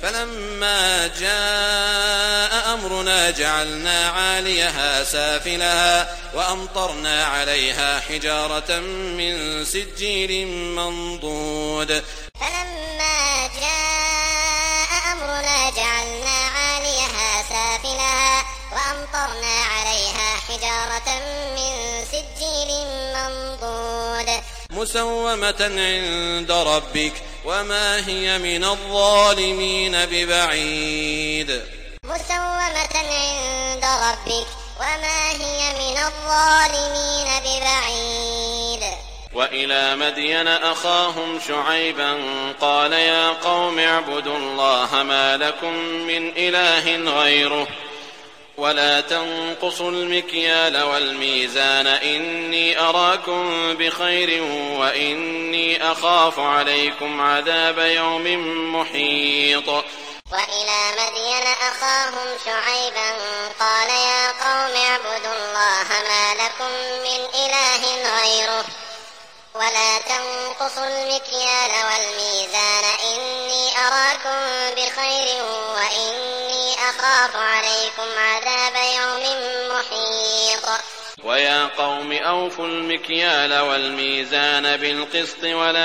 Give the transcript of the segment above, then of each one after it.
فلما جاء أمرنا جعلنا عاليها سافلها وأمطرنا عليها حجارة من سجيل منضود. فلما جاء أمرنا جعلنا عاليها سافلها وأمطرنا عليها حجارة من سجيل منضود مسومة عند ربك وما هي من الظالمين ببعيد. مسومة عند ربك وما هي من الظالمين ببعيد. وإلى مدين أخاهم شعيبا قال يا قوم اعبدوا الله ما لكم من إله غيره ولا تنقصوا المكيال والميزان إني أراكم بخير وإني أخاف عليكم عذاب يوم محيط. وإلى مدين أخاهم شعيبا قال يا قوم اعبدوا الله ما لكم من إله غيره ولا تنقصوا المكيال والميزان إني أراكم بخير وإني أخاف عليكم عذاب يوم محيط. ويا قوم أوفوا المكيال والميزان بالقسط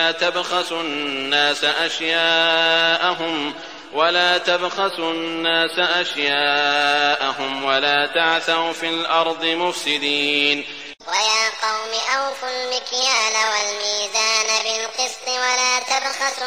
ولا تبخسوا الناس أشياءهم ولا تعثوا في الأرض مفسدين. ويا قوم أوفوا المكيال والميزان بالقسط ولا تبخسوا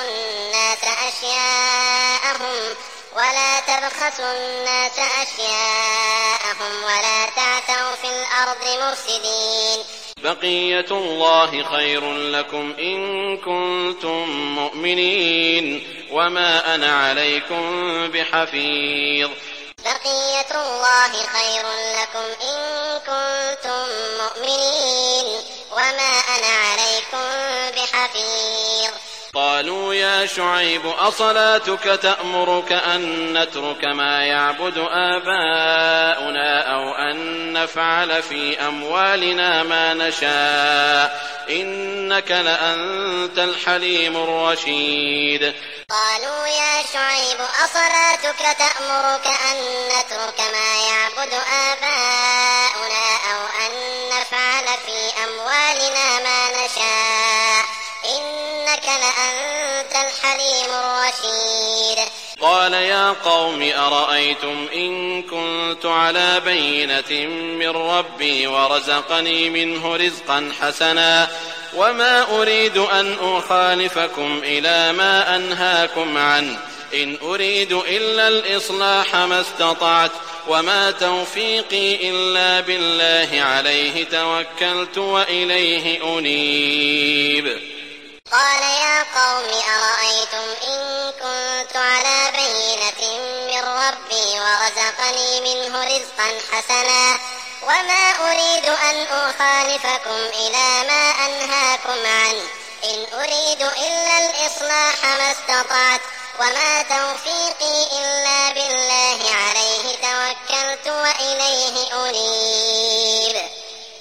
الناس أشياءهم ولا تعثوا في الأرض مفسدين. بقية الله خير لكم إن كنتم مؤمنين وما أنا عليكم بحفيظ. بقية الله خير لكم إن كنتم مؤمنين وما أنا عليكم بحفيظ. قالوا يا شعيب أصلاتك تأمرك أن نترك ما يعبد آباؤنا أو أن نفعل في أموالنا ما نشاء إنك لأنت الحليم الرشيد. قالوا يا شعيب أصلاتك تأمرك أن نترك ما يعبد آباؤنا أو أن نفعل في أموالنا ما نشاء إنك لأنت الحليم الرشيد. قال يا قوم أرأيتم إن كنت على بينة من ربي ورزقني منه رزقا حسنا وما أريد أن أخالفكم إلى ما أنهاكم عنه إن أريد إلا الإصلاح ما استطعت وما توفيقي إلا بالله عليه توكلت وإليه أنيب. قال يا قوم أرأيتم إن كنت على بينة من ربي ورزقني منه رزقا حسنا وما أريد أن أخالفكم إلى ما أنهاكم عنه إن أريد إلا الإصلاح ما استطعت وما توفيقي